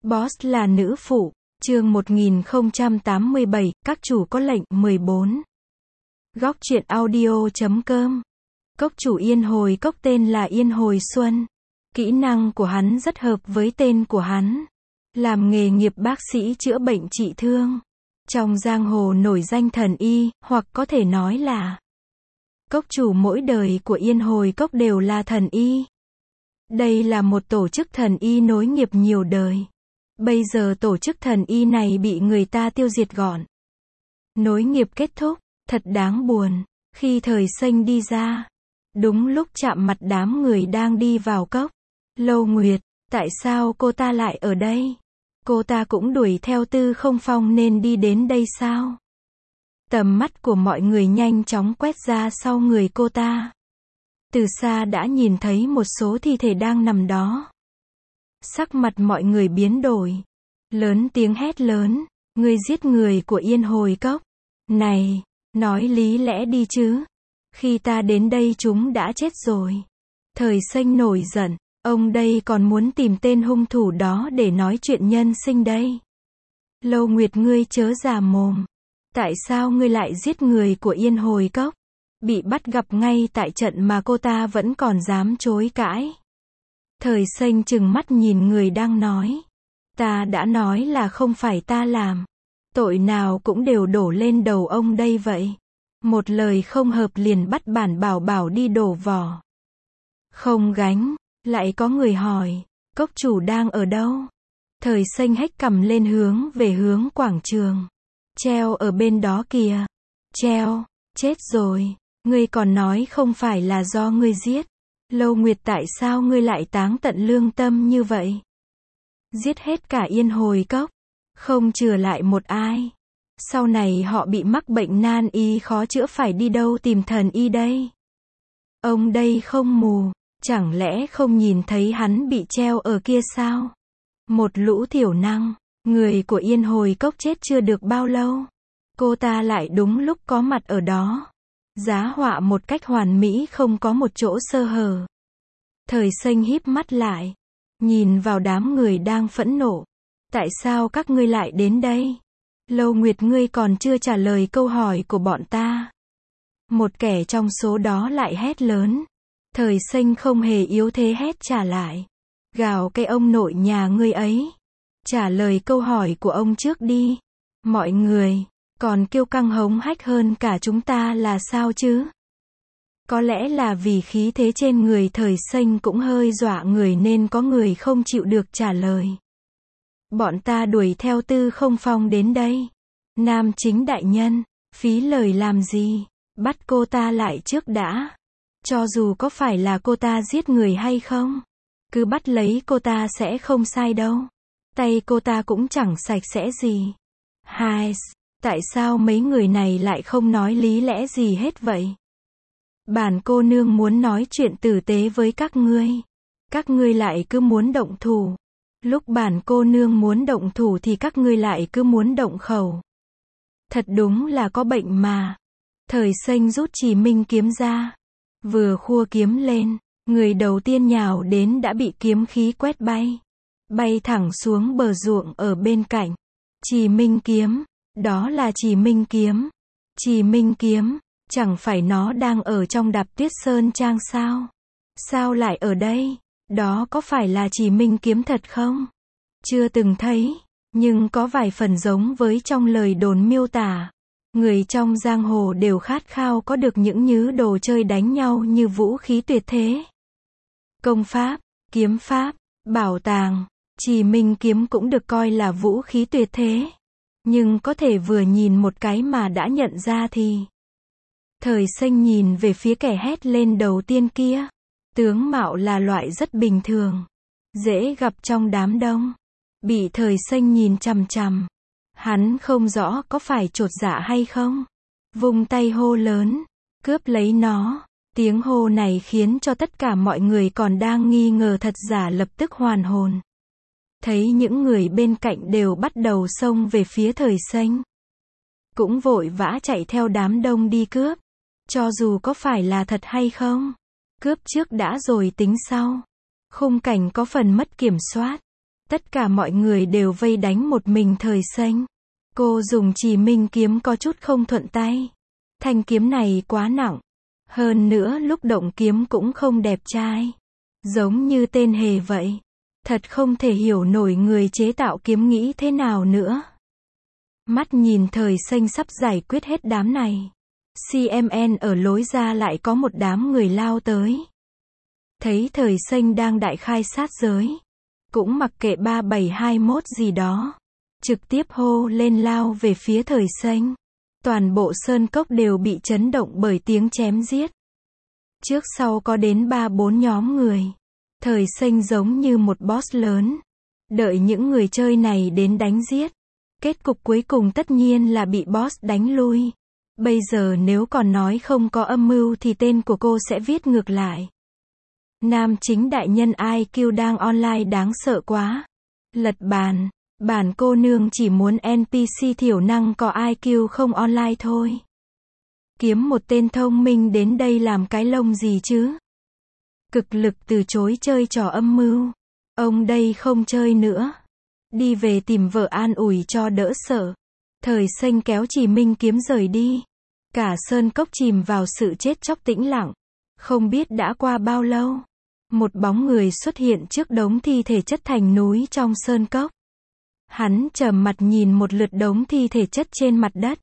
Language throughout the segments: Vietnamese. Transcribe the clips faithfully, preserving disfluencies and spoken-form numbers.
Boss là nữ phụ, chương một nghìn không trăm tám mươi bảy, các chủ có lệnh, mười bốn. Góc truyện audio chấm com. Cốc chủ Yên Hồi Cốc tên là Yên Hồi Xuân. Kỹ năng của hắn rất hợp với tên của hắn. Làm nghề nghiệp bác sĩ chữa bệnh trị thương. Trong giang hồ nổi danh thần y, hoặc có thể nói là cốc chủ mỗi đời của Yên Hồi Cốc đều là thần y. Đây là một tổ chức thần y nối nghiệp nhiều đời. Bây giờ tổ chức thần y này bị người ta tiêu diệt gọn. Nối nghiệp kết thúc, thật đáng buồn. Khi Thời Xanh đi ra, đúng lúc chạm mặt đám người đang đi vào cốc. Lâu Nguyệt, tại sao cô ta lại ở đây? Cô ta cũng đuổi theo Tư Không Phong nên đi đến đây sao? Tầm mắt của mọi người nhanh chóng quét ra sau người cô ta. Từ xa đã nhìn thấy một số thi thể đang nằm đó. Sắc mặt mọi người biến đổi. Lớn tiếng hét lớn, ngươi giết người của Yên Hồi Cốc. Này, nói lý lẽ đi chứ. Khi ta đến đây chúng đã chết rồi. Thời Xanh nổi giận, ông đây còn muốn tìm tên hung thủ đó để nói chuyện nhân sinh đây. Lâu Nguyệt ngươi chớ già mồm. Tại sao ngươi lại giết người của Yên Hồi Cốc? Bị bắt gặp ngay tại trận mà cô ta vẫn còn dám chối cãi. Thời Xanh trừng mắt nhìn người đang nói. Ta đã nói là không phải ta làm. Tội nào cũng đều đổ lên đầu ông đây vậy. Một lời không hợp liền bắt bản bảo bảo đi đổ vỏ. Không gánh, lại có người hỏi, cốc chủ đang ở đâu? Thời Xanh hét cầm lên hướng về hướng quảng trường. Treo ở bên đó kìa. Treo, chết rồi. Ngươi còn nói không phải là do ngươi giết. Lâu Nguyệt tại sao ngươi lại táng tận lương tâm như vậy? Giết hết cả Yên Hồi Cốc, không chừa lại một ai. Sau này họ bị mắc bệnh nan y khó chữa phải đi đâu tìm thần y đây? Ông đây không mù, chẳng lẽ không nhìn thấy hắn bị treo ở kia sao? Một lũ thiểu năng, người của Yên Hồi Cốc chết chưa được bao lâu. Cô ta lại đúng lúc có mặt ở đó. Giá họa một cách hoàn mỹ không có một chỗ sơ hở. Thời Xanh híp mắt lại, nhìn vào đám người đang phẫn nộ. Tại sao các ngươi lại đến đây? Lâu Nguyệt ngươi còn chưa trả lời câu hỏi của bọn ta. Một kẻ trong số đó lại hét lớn. Thời Xanh không hề yếu thế hét trả lại. Gào cái ông nội nhà ngươi ấy. Trả lời câu hỏi của ông trước đi. Mọi người còn kiêu căng hống hách hơn cả chúng ta là sao chứ? Có lẽ là vì khí thế trên người Thời Xanh cũng hơi dọa người nên có người không chịu được trả lời. Bọn ta đuổi theo Tư Không Phong đến đây. Nam chính đại nhân, phí lời làm gì? Bắt cô ta lại trước đã. Cho dù có phải là cô ta giết người hay không, cứ bắt lấy cô ta sẽ không sai đâu. Tay cô ta cũng chẳng sạch sẽ gì. Hai, tại sao mấy người này lại không nói lý lẽ gì hết vậy? Bản cô nương muốn nói chuyện tử tế với các ngươi. Các ngươi lại cứ muốn động thủ. Lúc bản cô nương muốn động thủ thì các ngươi lại cứ muốn động khẩu. Thật đúng là có bệnh mà. Thời Xanh rút Trì Minh kiếm ra. Vừa khua kiếm lên, người đầu tiên nhào đến đã bị kiếm khí quét bay. Bay thẳng xuống bờ ruộng ở bên cạnh. Trì Minh kiếm, đó là Trì Minh kiếm. Trì Minh kiếm, chẳng phải nó đang ở trong Đạp Tuyết Sơn Trang sao? Sao lại ở đây? Đó có phải là Trì Minh kiếm thật không? Chưa từng thấy, nhưng có vài phần giống với trong lời đồn miêu tả. Người trong giang hồ đều khát khao có được những nhứ đồ chơi đánh nhau như vũ khí tuyệt thế. Công pháp, kiếm pháp, bảo tàng, Trì Minh kiếm cũng được coi là vũ khí tuyệt thế. Nhưng có thể vừa nhìn một cái mà đã nhận ra thì... Thời Xanh nhìn về phía kẻ hét lên đầu tiên kia. Tướng mạo là loại rất bình thường, dễ gặp trong đám đông. Bị Thời Xanh nhìn chằm chằm. Hắn không rõ có phải chột dạ hay không. Vung tay hô lớn, cướp lấy nó. Tiếng hô này khiến cho tất cả mọi người còn đang nghi ngờ thật giả lập tức hoàn hồn. Thấy những người bên cạnh đều bắt đầu xông về phía Thời Xanh. Cũng vội vã chạy theo đám đông đi cướp. Cho dù có phải là thật hay không, cướp trước đã rồi tính sau. Khung cảnh có phần mất kiểm soát. Tất cả mọi người đều vây đánh một mình Thời Xanh. Cô dùng Trì Minh kiếm có chút không thuận tay. Thanh kiếm này quá nặng. Hơn nữa lúc động kiếm cũng không đẹp trai. Giống như tên hề vậy. Thật không thể hiểu nổi người chế tạo kiếm nghĩ thế nào nữa. Mắt nhìn Thời Xanh sắp giải quyết hết đám này. xê em en ở lối ra lại có một đám người lao tới. Thấy Thời Xanh đang đại khai sát giới. Cũng mặc kệ ba bảy hai mốt gì đó. Trực tiếp hô lên lao về phía Thời Xanh. Toàn bộ sơn cốc đều bị chấn động bởi tiếng chém giết. Trước sau có đến ba bốn nhóm người. Thời Xanh giống như một boss lớn. Đợi những người chơi này đến đánh giết. Kết cục cuối cùng tất nhiên là bị boss đánh lui. Bây giờ nếu còn nói không có âm mưu thì tên của cô sẽ viết ngược lại. Nam chính đại nhân i kiu đang online đáng sợ quá. Lật bàn. Bản cô nương chỉ muốn en pê xê thiểu năng có i kiu không online thôi. Kiếm một tên thông minh đến đây làm cái lông gì chứ? Cực lực từ chối chơi trò âm mưu. Ông đây không chơi nữa. Đi về tìm vợ an ủi cho đỡ sợ. Thời Xanh kéo Trì Minh kiếm rời đi. Cả sơn cốc chìm vào sự chết chóc tĩnh lặng. Không biết đã qua bao lâu. Một bóng người xuất hiện trước đống thi thể chất thành núi trong sơn cốc. Hắn trầm mặt nhìn một lượt đống thi thể chất trên mặt đất.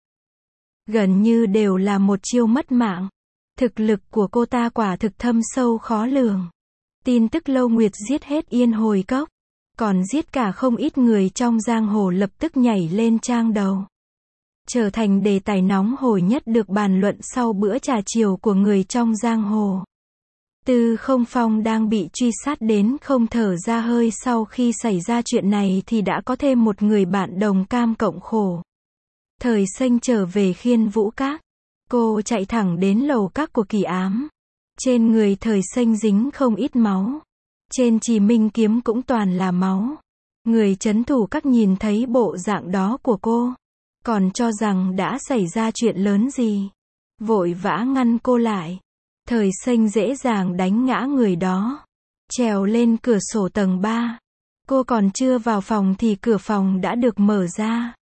Gần như đều là một chiêu mất mạng. Thực lực của cô ta quả thực thâm sâu khó lường. Tin tức Lâu Nguyệt giết hết Yên Hồi Cốc. Còn giết cả không ít người trong giang hồ lập tức nhảy lên trang đầu. Trở thành đề tài nóng hổi nhất được bàn luận sau bữa trà chiều của người trong giang hồ. Tư Không Phong đang bị truy sát đến không thở ra hơi sau khi xảy ra chuyện này thì đã có thêm một người bạn đồng cam cộng khổ. Thời Xanh trở về Khiên Vũ Các. Cô chạy thẳng đến lầu các của Kỳ Ám. Trên người Thời Xanh dính không ít máu. Trên Trì Minh kiếm cũng toàn là máu. Người trấn thủ các nhìn thấy bộ dạng đó của cô. Còn cho rằng đã xảy ra chuyện lớn gì. Vội vã ngăn cô lại. Thời Xanh dễ dàng đánh ngã người đó. Trèo lên cửa sổ tầng ba. Cô còn chưa vào phòng thì cửa phòng đã được mở ra.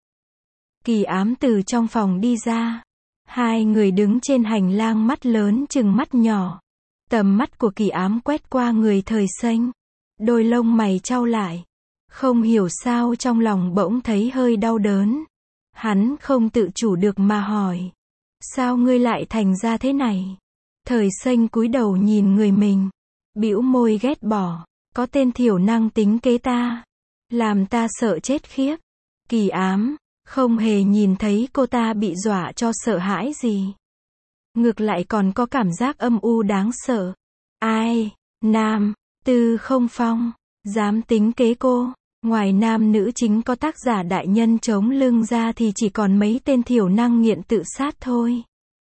Kỳ Ám từ trong phòng đi ra. Hai người đứng trên hành lang mắt lớn chừng mắt nhỏ. Tầm mắt của Kỳ Ám quét qua người Thời Xanh. Đôi lông mày chau lại. Không hiểu sao trong lòng bỗng thấy hơi đau đớn. Hắn không tự chủ được mà hỏi. Sao ngươi lại thành ra thế này? Thời Xanh cúi đầu nhìn người mình. Bĩu môi ghét bỏ. Có tên thiểu năng tính kế ta. Làm ta sợ chết khiếp. Kỳ Ám không hề nhìn thấy cô ta bị dọa cho sợ hãi gì. Ngược lại còn có cảm giác âm u đáng sợ. Ai? Nam. Tư Không Phong. Dám tính kế cô. Ngoài nam nữ chính có tác giả đại nhân chống lưng ra thì chỉ còn mấy tên thiểu năng nghiện tự sát thôi.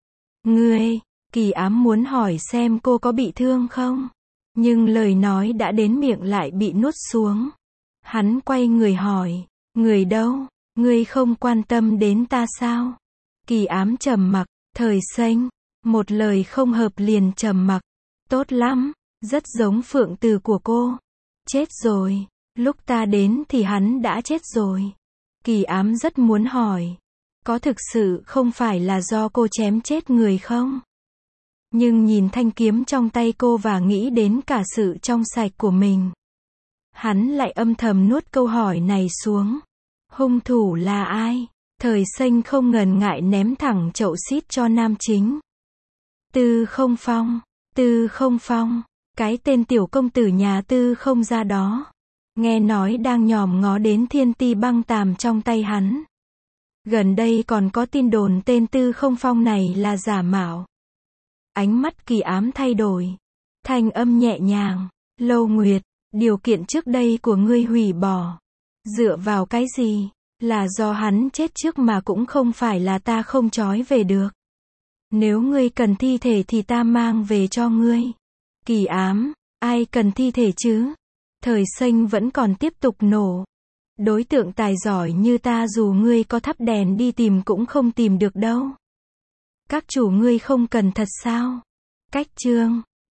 Ngươi. Kỳ Ám muốn hỏi xem cô có bị thương không? Nhưng lời nói đã đến miệng lại bị nuốt xuống. Hắn quay người hỏi. Người đâu? Ngươi không quan tâm đến ta sao? Kỳ Ám trầm mặc. Thời Xanh. Một lời không hợp liền trầm mặc. Tốt lắm. Rất giống phượng từ của cô. Chết rồi. Lúc ta đến thì hắn đã chết rồi. Kỳ Ám rất muốn hỏi. Có thực sự không phải là do cô chém chết người không? Nhưng nhìn thanh kiếm trong tay cô và nghĩ đến cả sự trong sạch của mình. Hắn lại âm thầm nuốt câu hỏi này xuống. Hung thủ là ai? Thời Xanh không ngần ngại ném thẳng chậu xít cho nam chính. Tư Không Phong. Tư Không Phong. Cái tên tiểu công tử nhà Tư Không ra đó. Nghe nói đang nhòm ngó đến thiên ti băng tàm trong tay hắn. Gần đây còn có tin đồn tên Tư Không Phong này là giả mạo. Ánh mắt Kỳ Ám thay đổi. Thanh âm nhẹ nhàng. Lâu Nguyệt, điều kiện trước đây của ngươi hủy bỏ. Dựa vào cái gì? Là do hắn chết trước mà cũng không phải là ta không trói về được. Nếu ngươi cần thi thể thì ta mang về cho ngươi. Kỳ Ám, ai cần thi thể chứ? Thời Xanh vẫn còn tiếp tục nổ. Đối tượng tài giỏi như ta dù ngươi có thắp đèn đi tìm cũng không tìm được đâu. Các chủ ngươi không cần thật sao? Cách chương